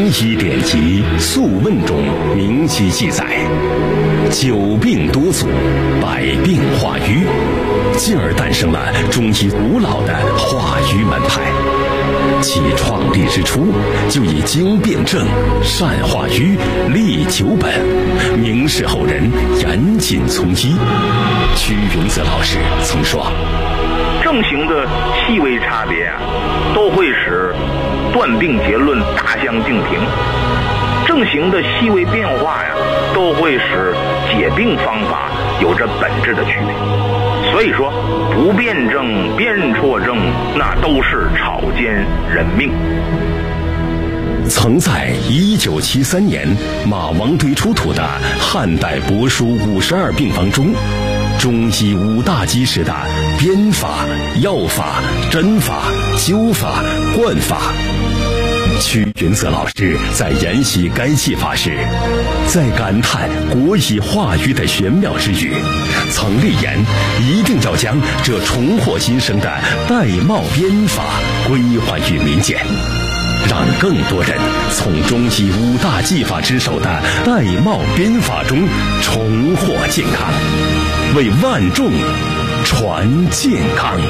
医典籍《素问》中明晰记载，久病多阻，百病化瘀，进而诞生了中医古老的化瘀门派。其创立之初，就以经辨证、善化瘀、利久本，明世后人严谨从医。屈云泽老师曾说， 症型的细微差别都会使断病结论大相径庭，症型的细微变化都会使解病方法有着本质的区别。所以说，不辨证、辨错症，那都是草菅人命。 曾在1973年马王堆出土的汉代帛书52病方中，中医5大基石的编法、药法、针法、灸法、灌法。屈云泽老师在研习该技法时，在感叹国医化瘀的玄妙之余，曾立言一定要将这重获新生的玳瑁编法归还于民间，让更多人从中医5大技法之首的玳瑁编法中重获健康，为万众传健康。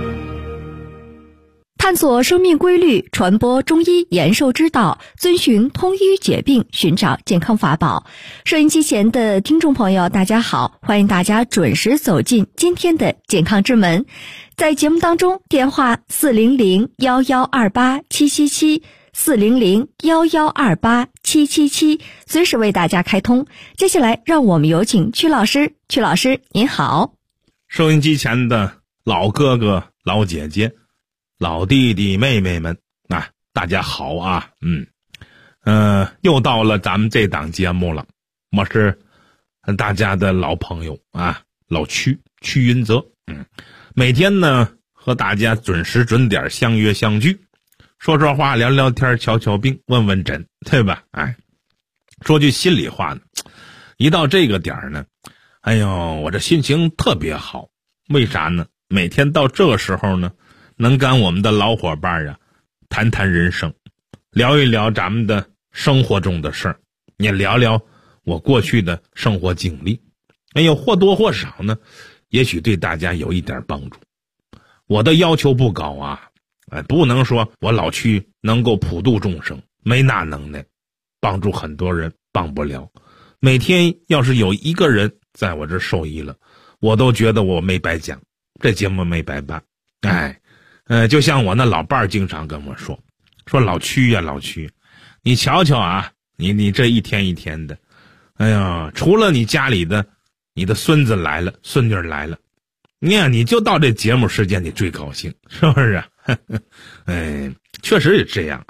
探索生命规律，传播中医延寿之道，遵循通医解病，寻找健康法宝。收音机前的听众朋友，大家好，欢迎大家准时走进今天的健康之门。在节目当中，电话400-1128-777 400-1128-777，随时为大家开通。接下来让我们有请屈老师。屈老师您好。 收音机前的老哥哥老姐姐老弟弟妹妹们大家好啊。又到了咱们这档节目了，我是大家的老朋友老屈云泽。每天呢和大家准时准点相约相聚，说说话，聊聊天，瞧瞧病，问问诊，对吧？说句心里话呢，一到这个点儿呢，我这心情特别好。为啥呢？每天到这个时候呢，能跟我们的老伙伴谈谈人生，聊一聊咱们的生活中的事儿，也聊聊我过去的生活经历。或多或少呢，也许对大家有一点帮助。我的要求不高不能说我老屈能够普度众生，没那能耐，帮助很多人帮不了。每天要是有一个人在我这受益了，我都觉得我没白讲，这节目没白办。就像我那老伴儿经常跟我说老屈老屈，你瞧瞧你这一天一天的，除了你家里的你的孙子来了，孙女来了，你就到这节目时间你最高兴，是不是？确实也这样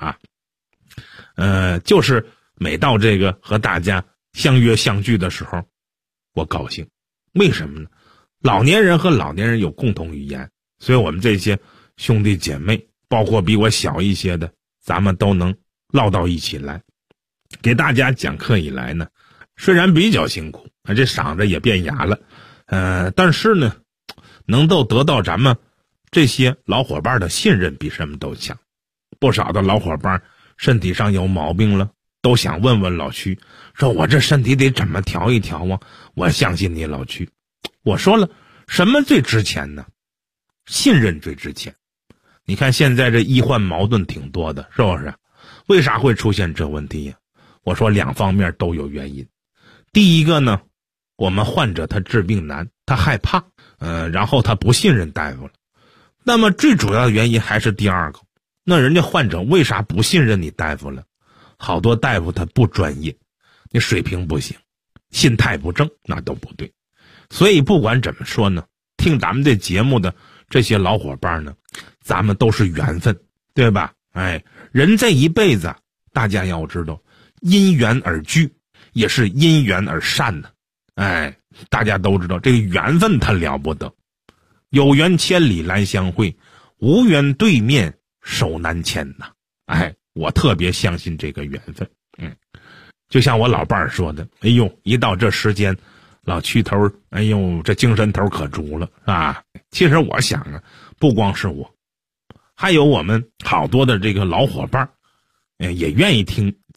就是每到这个和大家相约相聚的时候，我高兴。为什么呢？老年人和老年人有共同语言，所以我们这些兄弟姐妹，包括比我小一些的，咱们都能唠到一起来。给大家讲课以来呢，虽然比较辛苦，这嗓子也变哑了，但是呢，能够得到咱们这些老伙伴的信任，比什么都强。不少的老伙伴身体上有毛病了，都想问问老屈，说我这身体得怎么调一调啊？我相信你老屈。我说了，什么最值钱呢？信任最值钱。你看现在这医患矛盾挺多的，是不是？为啥会出现这问题呀？我说2方面都有原因。第一个呢，我们患者他治病难，他害怕，然后他不信任大夫了。那么最主要的原因还是第二个，那人家患者为啥不信任你大夫了？好多大夫他不专业，你水平不行，心态不正，那都不对。所以不管怎么说呢，听咱们这节目的这些老伙伴呢，咱们都是缘分，对吧？人这一辈子大家要知道，因缘而聚，也是因缘而散的。大家都知道这个缘分它了不得，有缘千里来相会，无缘对面手难牵呐。我特别相信这个缘分。就像我老伴儿说的，一到这时间，老屈头，这精神头可足了其实我想不光是我，还有我们好多的这个老伙伴，也愿意听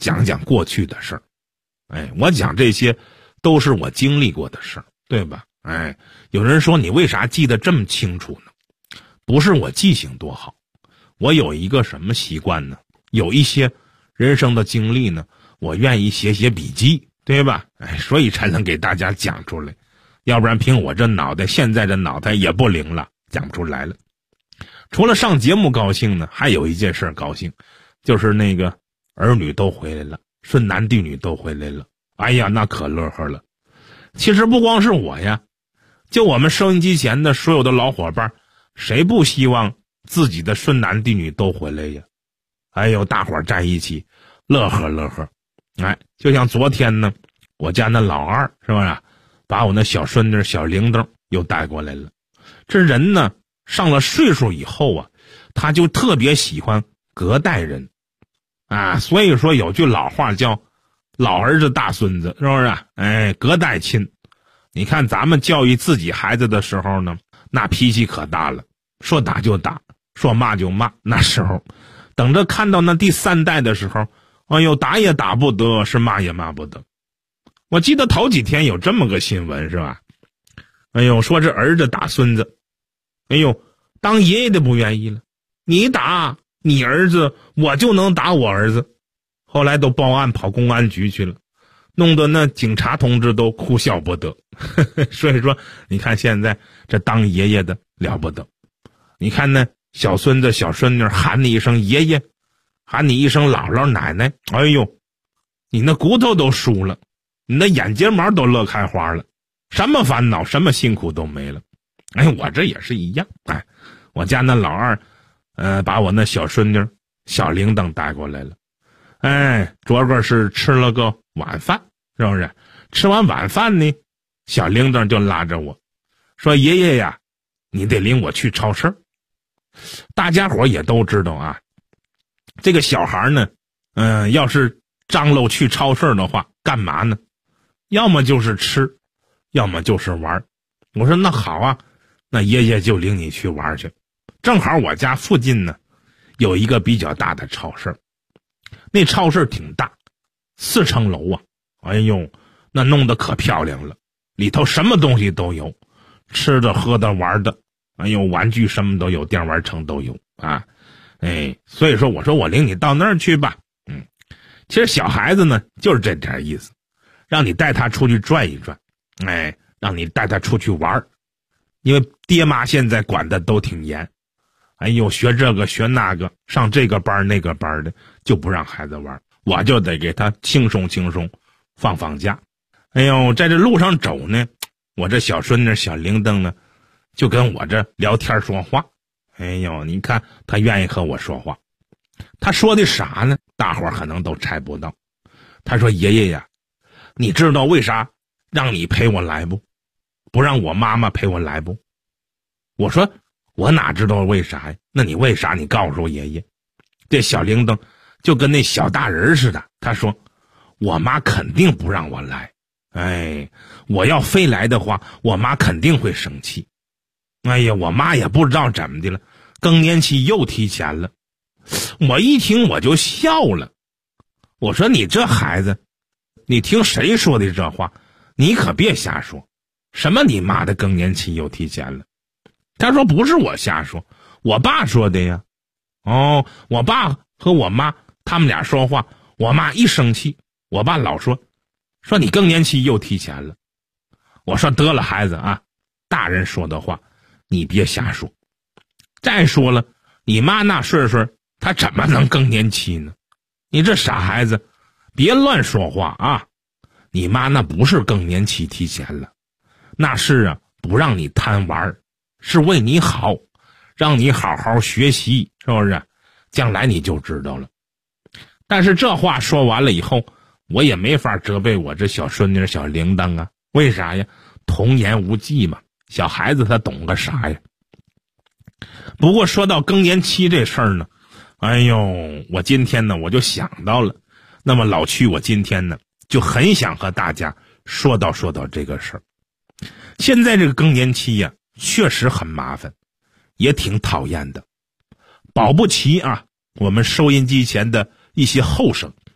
讲讲过去的事儿。我讲这些都是我经历过的事儿，对吧？有人说你为啥记得这么清楚呢？不是我记性多好，我有一个什么习惯呢？有一些人生的经历呢，我愿意写写笔记，对吧？所以才能给大家讲出来，要不然凭我这脑袋，现在这脑袋也不灵了，讲不出来了。除了上节目高兴呢，还有一件事高兴，就是那个儿女都回来了，顺男弟女都回来了。哎呀，那可乐呵了。其实不光是我呀，就我们收音机前的所有的老伙伴，谁不希望自己的顺男弟女都回来呀？大伙儿在一起乐呵乐呵。就像昨天呢，我家那老二是不是把我那小孙女小铃铛又带过来了。这人呢上了岁数以后啊，他就特别喜欢隔代人所以说有句老话叫老儿子大孙子，是不是隔代亲。你看咱们教育自己孩子的时候呢，那脾气可大了，说打就打，说骂就骂。那时候等着看到那第3代的时候，打也打不得，是骂也骂不得。我记得头几天有这么个新闻，是吧？说这儿子打孙子，当爷爷的不愿意了，你打你儿子，我就能打我儿子。后来都报案跑公安局去了，弄得那警察同志都哭笑不得。所以说你看现在这当爷爷的了不得，你看那小孙子小孙女喊你一声爷爷，喊你一声姥姥奶奶，你那骨头都酥了，你那眼睫毛都乐开花了，什么烦恼什么辛苦都没了。我这也是一样。我家那老二把我那小孙女小铃铛带过来了。昨个是吃了个晚饭，是不是？吃完晚饭呢，小铃铛就拉着我说，爷爷呀，你得领我去超市。大家伙也都知道这个小孩呢要是张罗去超市的话，干嘛呢？要么就是吃，要么就是玩。我说那好那爷爷就领你去玩去。正好我家附近呢有一个比较大的超市，那超市挺大，4层楼那弄得可漂亮了，里头什么东西都有，吃的喝的玩的，玩具什么都有，电玩城都有所以说我说我领你到那儿去吧。其实小孩子呢就是这点意思，让你带他出去转一转，让你带他出去玩。因为爹妈现在管的都挺严，学这个学那个，上这个班那个班的，就不让孩子玩，我就得给他轻松轻松放假。在这路上走呢，我这小孙女小铃铛呢就跟我这聊天说话。你看他愿意和我说话。他说的啥呢？大伙儿可能都猜不到。他说，爷爷呀，你知道为啥让你陪我来不？不让我妈妈陪我来不？我说我哪知道为啥呀？那你为啥？你告诉我爷爷。这小铃铛就跟那小大人似的，他说我妈肯定不让我来。我要非来的话，我妈肯定会生气。我妈也不知道怎么的了，更年期又提前了。我一听我就笑了，我说你这孩子，你听谁说的这话？你可别瞎说，什么你妈的更年期又提前了？他说不是我瞎说，我爸说的呀。我爸和我妈他们俩说话，我妈一生气，我爸老说你更年期又提前了。我说得了孩子大人说的话你别瞎说。再说了，你妈那岁数她怎么能更年期呢？你这傻孩子别乱说话你妈那不是更年期提前了，那是不让你贪玩，是为你好，让你好好学习，是不是？将来你就知道了。但是这话说完了以后，我也没法责备我这小孙女小铃铛为啥呀？童言无忌嘛，小孩子他懂个啥呀？不过说到更年期这事儿呢，我今天呢我就想到了，那么老曲我今天呢就很想和大家说到这个事儿。现在这个更年期确实很麻烦，也挺讨厌的。保不齐我们收音机前的一些后生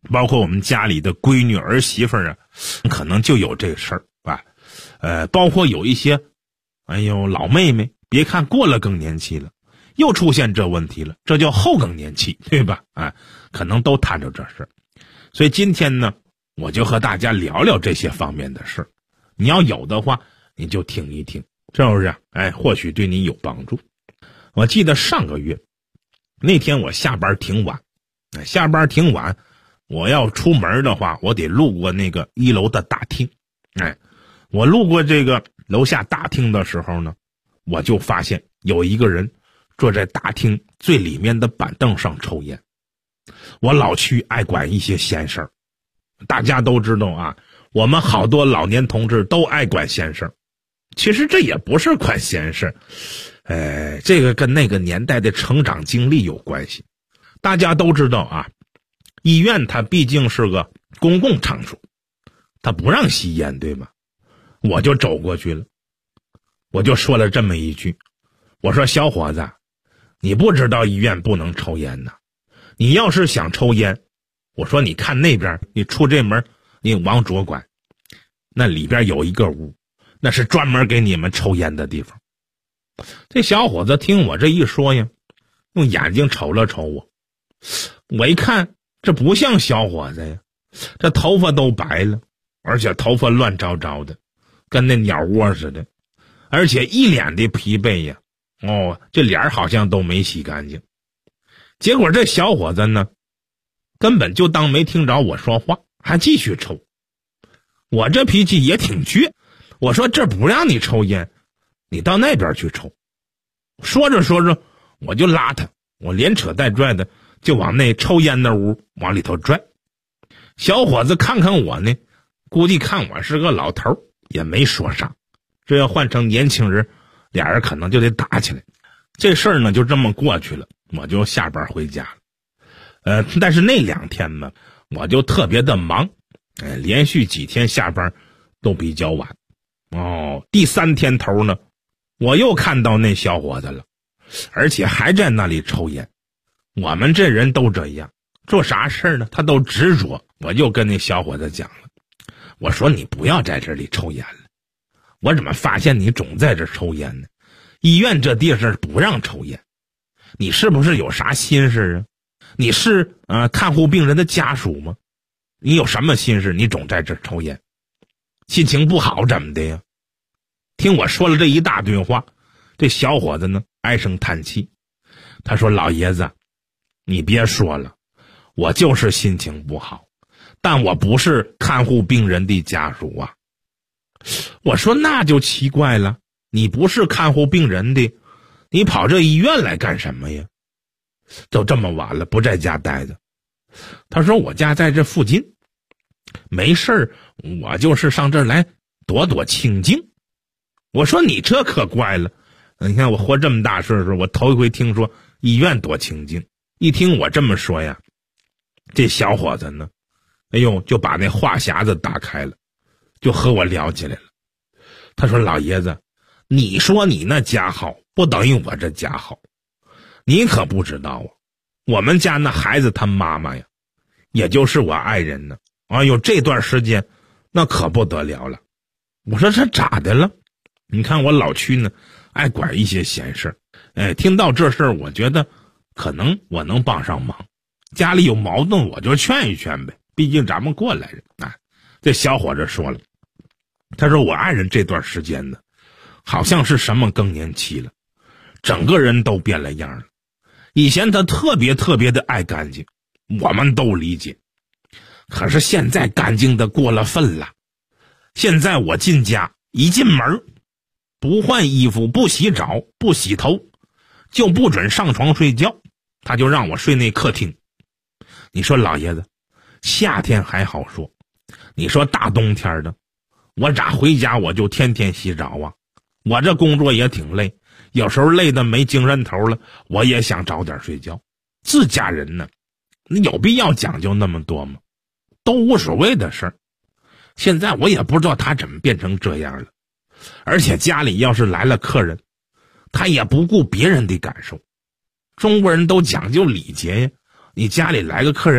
包括我们家里的闺女儿媳妇啊，可能就有这事儿吧。包括有一些老妹妹，别看过了更年期了，又出现这问题了，这叫后更年期，对吧？可能都摊着这事儿。所以今天呢，我就和大家聊聊这些方面的事儿。你要有的话，你就听一听，是不是？或许对你有帮助。我记得上个月那天我下班挺晚，我要出门的话，我得路过那个1楼的大厅。我路过这个楼下大厅的时候呢，我就发现有一个人坐在大厅最里面的板凳上抽烟。我老去爱管一些闲事儿，大家都知道啊，我们好多老年同志都爱管闲事儿。其实这也不是管闲事，这个跟那个年代的成长经历有关系。大家都知道啊，医院它毕竟是个公共场所，它不让吸烟，对吗？我就走过去了，我就说了这么一句，我说小伙子，你不知道医院不能抽烟呐，你要是想抽烟，我说你看那边，你出这门，你往左拐，那里边有一个屋，那是专门给你们抽烟的地方。这小伙子听我这一说呀，用眼睛瞅了瞅我，我一看这不像小伙子呀，这头发都白了，而且头发乱糟糟的，跟那鸟窝似的，而且一脸的疲惫呀，这脸好像都没洗干净。结果这小伙子呢，根本就当没听着我说话，还继续抽。我这脾气也挺倔，我说这不让你抽烟，你到那边去抽。说着说着，我就拉他，我连扯带拽的就往那抽烟的屋往里头拽。小伙子看看我呢，估计看我是个老头，也没说啥。这要换成年轻人，俩人可能就得打起来。这事儿呢就这么过去了，我就下班回家了。但是那2天呢，我就特别的忙，连续几天下班都比较晚。第3天头呢，我又看到那小伙子了，而且还在那里抽烟。我们这人都这样，做啥事呢他都执着。我就跟那小伙子讲了，我说你不要在这里抽烟了，我怎么发现你总在这抽烟呢？医院这地方不让抽烟，你是不是有啥心事啊？你是看护病人的家属吗？你有什么心事？你总在这抽烟，心情不好怎么的呀？听我说了这一大堆话，这小伙子呢唉声叹气，他说老爷子，你别说了，我就是心情不好，但我不是看护病人的家属啊。我说那就奇怪了，你不是看护病人的，你跑这医院来干什么呀？都这么晚了不在家待着。他说我家在这附近，没事儿，我就是上这儿来躲躲清静。我说你这可怪了，你看我活这么大岁数，我头一回听说医院躲清静。一听我这么说呀，这小伙子呢，就把那话匣子打开了，就和我聊起来了。他说老爷子，你说你那家好，不等于我这家好。你可不知道啊，我们家那孩子他妈妈呀，也就是我爱人呢，这段时间那可不得了了。我说这咋的了？你看我老屈呢爱管一些闲事儿，听到这事儿，我觉得可能我能帮上忙，家里有矛盾我就劝一劝呗，毕竟咱们过来人啊。这小伙子说了，他说我爱人这段时间呢，好像是什么更年期了，整个人都变了样了。以前他特别特别的爱干净，我们都理解，可是现在干净的过了分了。现在我进家一进门，不换衣服，不洗澡，不洗头，就不准上床睡觉，他就让我睡那客厅。你说老爷子，夏天还好说，你说大冬天的，我咋回家我就天天洗澡啊？我这工作也挺累，有时候累得没精神头了，我也想早点睡觉。自家人呢，有必要讲究那么多吗？都无所谓的事儿。现在我也不知道他怎么变成这样了，而且家里要是来了客人，他也不顾别人的感受。中国人都讲究礼节呀，你家里来个客人，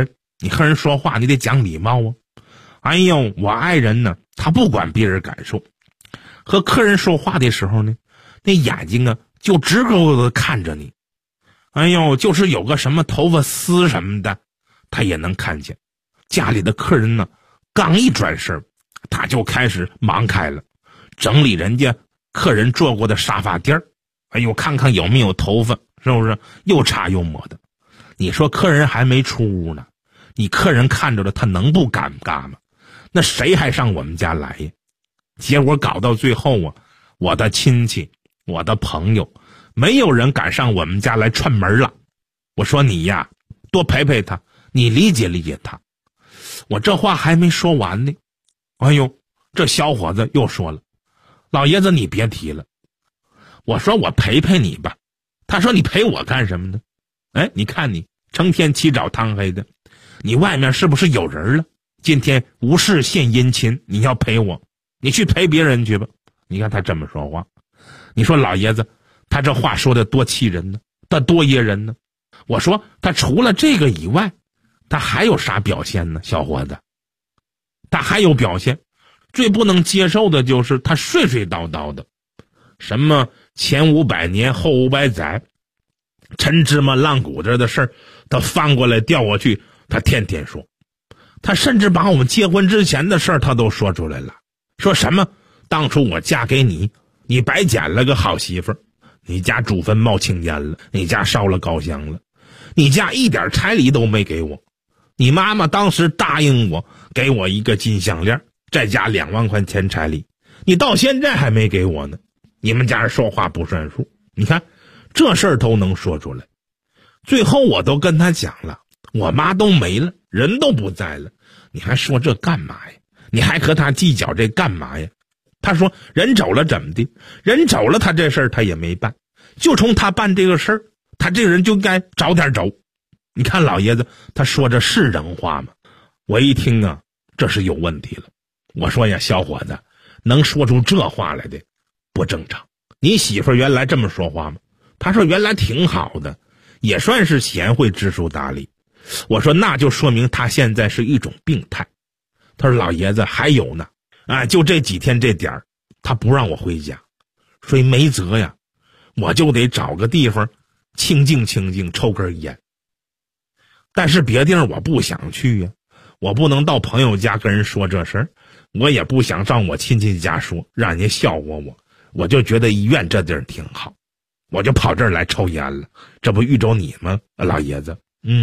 你和人说话你得讲礼貌啊。哎呦，我爱人呢，他不管别人感受，和客人说话的时候呢，那眼睛啊就直勾勾的看着你。哎呦，就是有个什么头发丝什么的，他也能看见。家里的客人呢，刚一转身，他就开始忙开了，整理人家客人坐过的沙发垫儿，哎呦，看看有没有头发，是不是又擦又抹的？你说客人还没出屋呢，你客人看着了，他能不尴尬吗？那谁还上我们家来呀？结果搞到最后啊，我的亲戚，我的朋友，没有人敢上我们家来串门了。我说你呀，多陪陪他，你理解理解他。我这话还没说完呢，哎呦，这小伙子又说了，老爷子你别提了。我说我陪陪你吧，他说你陪我干什么呢？哎，你看你成天起早贪黑的，你外面是不是有人了？今天无事献殷勤，你要陪我，你去陪别人去吧。你看他这么说话，你说老爷子他这话说的多气人呢，他多噎人呢。我说他除了这个以外，他还有啥表现呢？小伙子，他还有表现，最不能接受的就是他睡睡叨叨的，什么前500年后500载，陈芝麻烂谷子的事儿，他翻过来调过去，他天天说。他甚至把我们结婚之前的事儿他都说出来了，说什么当初我嫁给你，你白捡了个好媳妇儿，你家祖坟冒青烟了，你家烧了高香了，你家一点彩礼都没给我，你妈妈当时答应我给我一个金项链，再加2万块钱彩礼，你到现在还没给我呢。你们家说话不算数，你看这事儿都能说出来。最后我都跟他讲了，我妈都没了，人都不在了，你还说这干嘛呀？你还和他计较这干嘛呀？他说人走了怎么的？人走了他这事儿他也没办，就冲他办这个事儿，他这个人就该早点走。你看老爷子他说这是人话吗？我一听啊，这是有问题了。我说呀，小伙子能说出这话来的不正常。你媳妇儿原来这么说话吗？他说原来挺好的，也算是贤惠知书达理。我说那就说明他现在是一种病态。他说老爷子还有呢，就这几天这点儿，他不让我回家，所以没辙呀，我就得找个地方清静清静，抽根烟。但是别地儿我不想去呀，我不能到朋友家跟人说这事儿，我也不想上我亲戚家说，让人家笑话我。我就觉得医院这地儿挺好，我就跑这儿来抽烟了。这不遇着你吗，老爷子？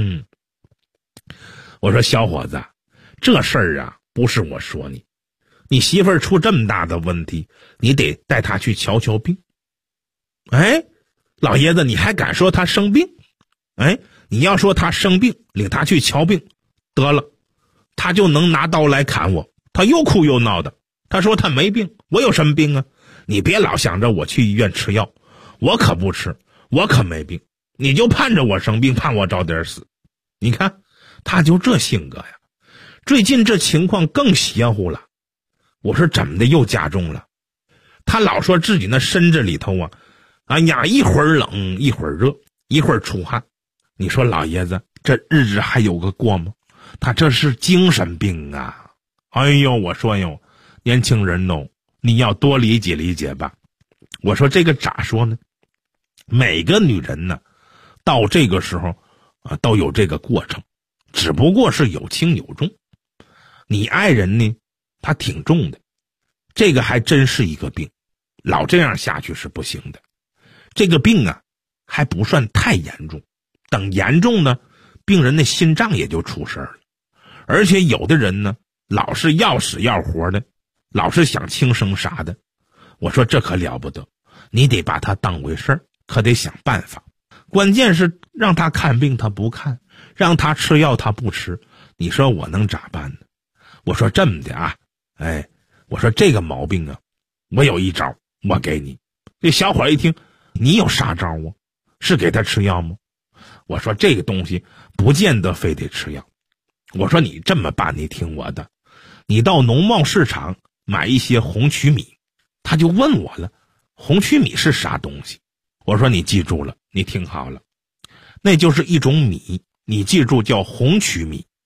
我说小伙子，这事儿啊，不是我说你，你媳妇儿出这么大的问题，你得带她去瞧瞧病。哎，老爷子，你还敢说她生病？哎，你要说她生病，领她去瞧病，得了，她就能拿刀来砍我。她又哭又闹的，她说她没病，我有什么病啊？你别老想着我去医院吃药，我可不吃，我可没病，你就盼着我生病，盼我早点死。你看他就这性格呀。最近这情况更邪乎了。我说怎么的又加重了？他老说自己那身子里头啊，哎呀，一会儿冷一会儿热，一会儿出汗。你说老爷子这日子还有个过吗？他这是精神病啊。哎呦，我说哟，年轻人哦，你要多理解理解吧。我说这个咋说呢？每个女人呢，到这个时候都有这个过程，只不过是有轻有重。你爱人呢，他挺重的，这个还真是一个病，老这样下去是不行的。这个病啊，还不算太严重，等严重呢，病人的心脏也就出事儿了。而且有的人呢，老是要死要活的，老是想轻生啥的。我说这可了不得，你得把他当回事儿，可得想办法。关键是让他看病他不看，让他吃药他不吃，你说我能咋办呢？我说这么的啊，我说这个毛病啊，我有一招，我给你。这小伙一听，你有啥招啊？是给他吃药吗？我说这个东西不见得非得吃药。我说你这么办，你听我的，你到农贸市场买一些红曲米。他就问我了，红曲米是啥东西？我说你记住了，你听好了，那就是一种米，你记住叫红曲米。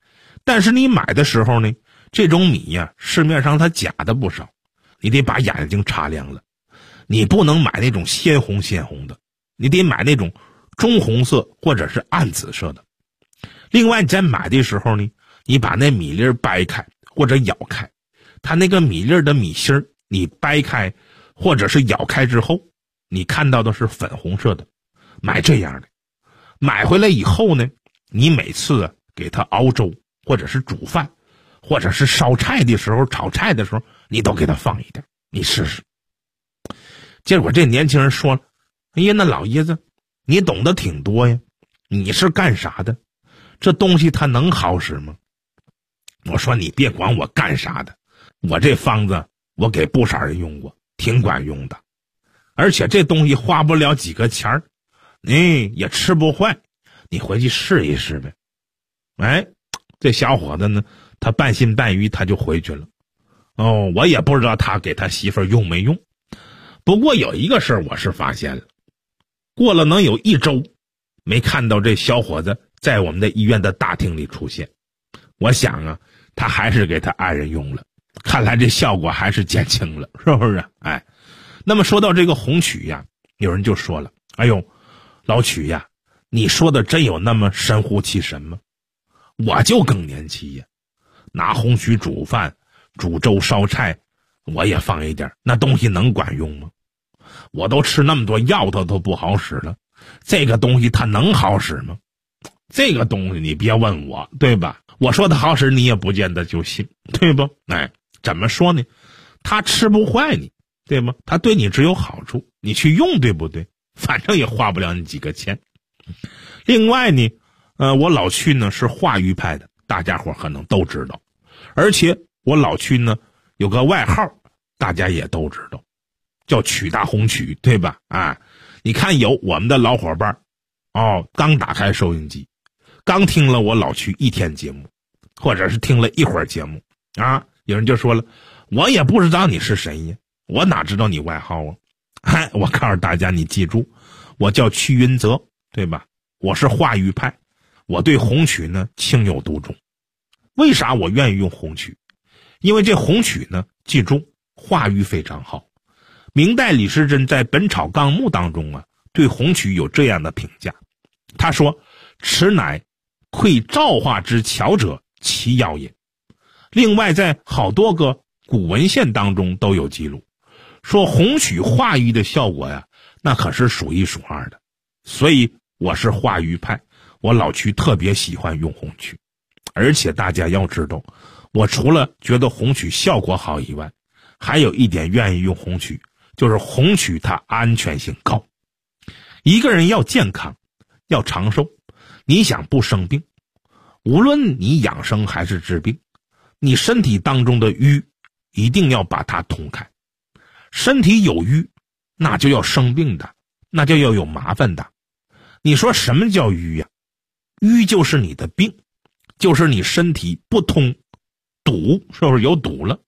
但是你买的时候呢，这种米呀，市面上它假的不少，你得把眼睛擦亮了。你不能买那种鲜红的，你得买那种中红色或者是暗紫色的。另外你在买的时候呢，你把那米粒掰开或者咬开，它那个米粒的米芯你掰开或者是咬开之后，你看到的是粉红色的，买这样的。买回来以后呢，你每次给它熬粥或者是煮饭或者是烧菜的时候炒菜的时候，你都给它放一点，你试试。结果这年轻人说了，哎呀，那老爷子你懂得挺多呀，你是干啥的？这东西它能好使吗？我说你别管我干啥的，我这方子我给不少人用过，挺管用的，而且这东西花不了几个钱儿，也吃不坏，你回去试一试呗。哎，这小伙子呢，他半信半疑，他就回去了。我也不知道他给他媳妇儿用没用。不过有一个事儿我是发现了，过了能有1周，没看到这小伙子在我们的医院的大厅里出现。我想啊，他还是给他爱人用了，看来这效果还是减轻了，是不是？哎，那么说到这个红曲呀，有人就说了，哎呦，老曲呀，你说的真有那么神乎其神吗？我就更年期呀，拿红曲煮饭、煮粥、烧菜，我也放一点，那东西能管用吗？我都吃那么多药，它都不好使了，这个东西它能好使吗？这个东西你别问我，对吧？我说它好使，你也不见得就信，对不？哎，怎么说呢？它吃不坏你，对吗？它对你只有好处，你去用，对不对？反正也花不了你几个钱。另外呢，我老曲呢是化瘀派的，大家伙可能都知道，而且我老曲呢有个外号，大家也都知道，叫曲大红曲，对吧？啊，你看有我们的老伙伴刚打开收音机，刚听了我老曲1天节目，或者是听了一会儿节目啊，有人就说了，我也不知道你是谁呀，我哪知道你外号啊？我告诉大家，你记住，我叫屈云泽，对吧？我是化瘀派，我对红曲呢情有独钟。为啥我愿意用红曲？因为这红曲呢，记住化瘀非常好。明代李时珍在《本草纲目》当中啊，对红曲有这样的评价，他说：“此乃溃燥化之巧者，其药也。”另外，在好多个古文献当中都有记录，说红曲化瘀的效果呀，那可是数1数2的。所以我是化瘀派，我老曲特别喜欢用红曲。而且大家要知道，我除了觉得红曲效果好以外，还有一点愿意用红曲，就是红曲它安全性高。一个人要健康，要长寿，你想不生病，无论你养生还是治病，你身体当中的瘀一定要把它通开。身体有瘀，那就要生病的，那就要有麻烦的。你说什么叫瘀呀？瘀就是你的病，就是你身体不通，堵，是不是有堵了？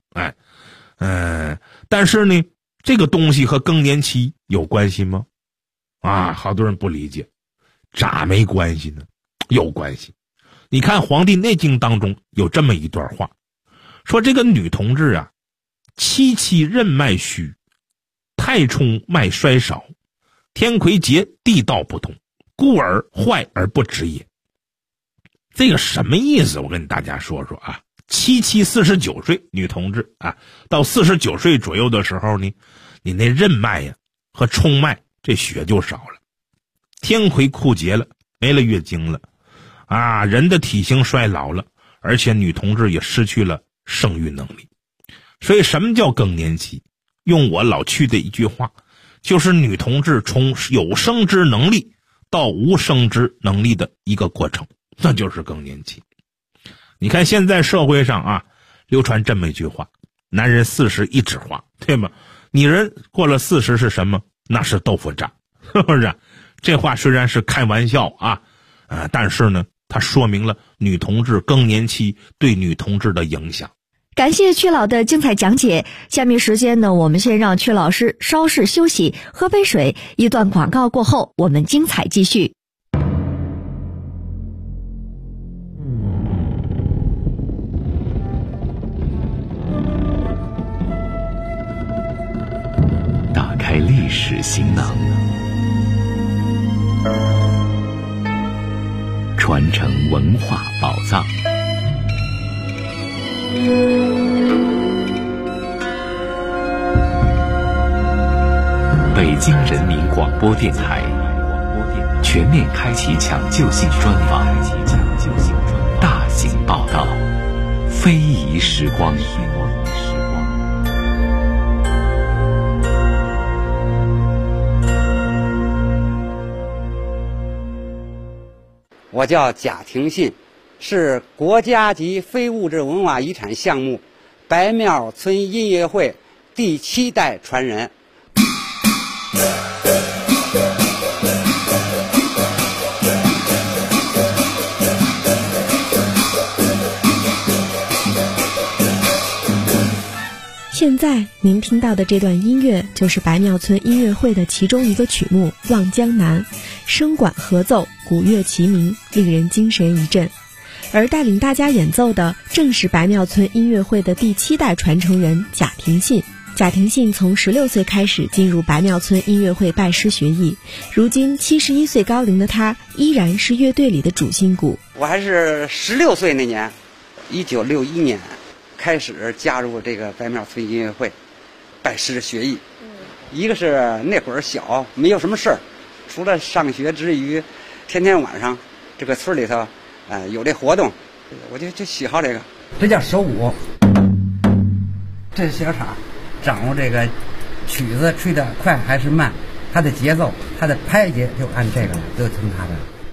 但是呢，这个东西和更年期有关系吗？好多人不理解，咋没关系呢？有关系。你看《黄帝内经》当中有这么一段话，说这个女同志啊，七七任脉虚，太冲脉衰少，天癸竭，地道不通，故而坏而不止也。这个什么意思？我跟大家说说啊。49岁女同志啊，到49岁左右的时候呢，你那任脉呀和冲脉这血就少了，天癸枯竭了，没了月经了人的体型衰老了，而且女同志也失去了生育能力。所以什么叫更年期？用我老去的一句话，就是女同志从有生殖能力到无生殖能力的一个过程，那就是更年期。你看现在社会上流传这么一句话，男人40一枝花，对吗？女人过了40是什么？那是豆腐渣，是不是？这话虽然是开玩笑但是呢，它说明了女同志更年期对女同志的影响。 感谢曲老的精彩讲解。下面时间呢，我们先让曲老师稍事休息，喝杯水。一段广告过后，我们精彩继续。 史行囊，传承文化宝藏。北京人民广播电台全面开启抢救性专访，大型报道，非遗时光。 我叫贾廷信，是国家级非物质文化遗产项目白庙村音乐会第7代传人。 现在您听到的这段音乐就是白庙村音乐会的其中一个曲目《望江南》，声管合奏，鼓乐齐鸣，令人精神一振。而带领大家演奏的正是白庙村音乐会的第7代传承人贾廷信。贾廷信从16岁开始进入白庙村音乐会拜师学艺，如今71岁高龄的他依然是乐队里的主心骨。 我还是16岁那年，1961年开始加入这个白庙村音乐会，拜师学艺。一个是那会儿小，没有什么事儿，除了上学之余，天天晚上这个村里头，有这活动，我就喜好这个。这叫手鼓，这是小叉，掌握这个曲子吹得快还是慢，它的节奏，它的拍节就按这个了，都听它的。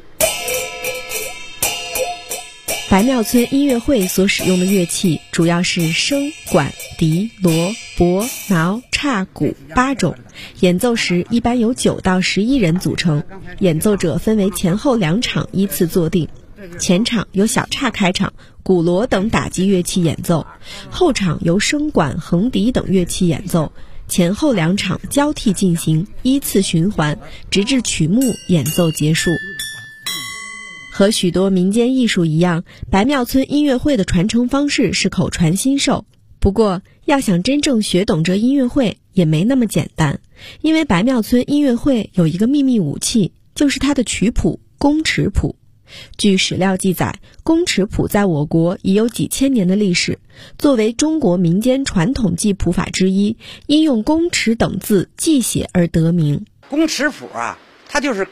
白庙村音乐会所使用的乐器主要是笙、管、笛、锣、钹、挠、叉、鼓8种，演奏时一般由9到11人组成，演奏者分为前后2场依次坐定，前场由小叉开场，鼓锣等打击乐器演奏，后场由笙管、横笛等乐器演奏，前后2场交替进行，依次循环，直至曲目演奏结束。和许多民间艺术一样，白庙村音乐会的传承方式是口传心授。不过，要想真正学懂这音乐会也没那么简单，因为白庙村音乐会有一个秘密武器，就是它的曲谱宫尺谱。据史料记载，宫尺谱在我国已有几千年的历史，作为中国民间传统记谱法之一，因用宫尺等字记写而得名。 宫尺谱啊，它就是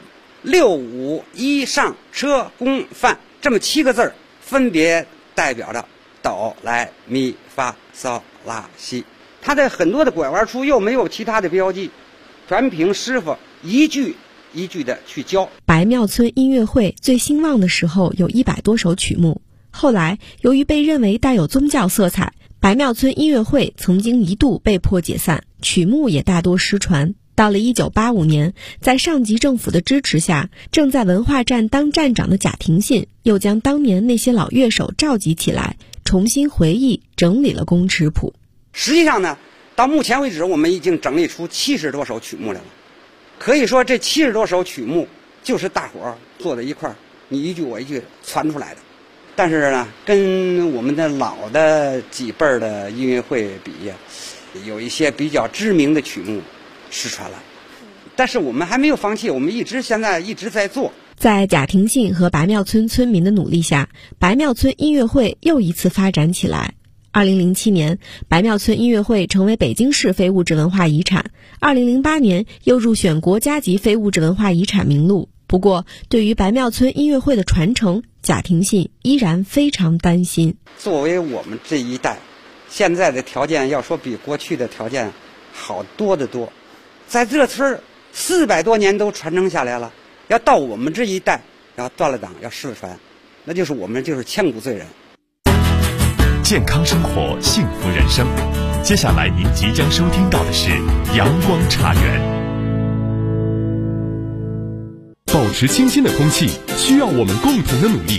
6、5、1上车宫范这么7个字，分别代表着哆来咪发嗦拉西。它的很多的拐弯处又没有其他的标记，全凭师傅一句一句的去教。 白庙村音乐会最兴旺的时候有100多首曲目，后来由于被认为带有宗教色彩，白庙村音乐会曾经一度被迫解散，曲目也大多失传。到了1985年，在上级政府的支持下，正在文化站当站长的贾廷信又将当年那些老乐手召集起来，重新回忆整理了宫尺谱。 实际上呢，到目前为止我们已经整理出70多首曲目来了。可以说这70多首曲目就是大伙儿坐在一块儿，你一句我一句传出来的。但是呢，跟我们的老的几辈儿的音乐会比呀，有一些比较知名的曲目失传了，但是我们还没有放弃，我们现在一直在做。 在贾廷信和白庙村村民的努力下，白庙村音乐会又一次发展起来。2007年，白庙村音乐会成为北京市非物质文化遗产，2008年又入选国家级非物质文化遗产名录。不过，对于白庙村音乐会的传承，贾廷信依然非常担心。 作为我们这一代，现在的条件要说比过去的条件好多得多。在这村400多年都传承下来了，要到我们这一代要断了档要失传，那就是我们就是千古罪人。 健康生活，幸福人生。接下来您即将收听到的是阳光茶园。保持清新的空气需要我们共同的努力。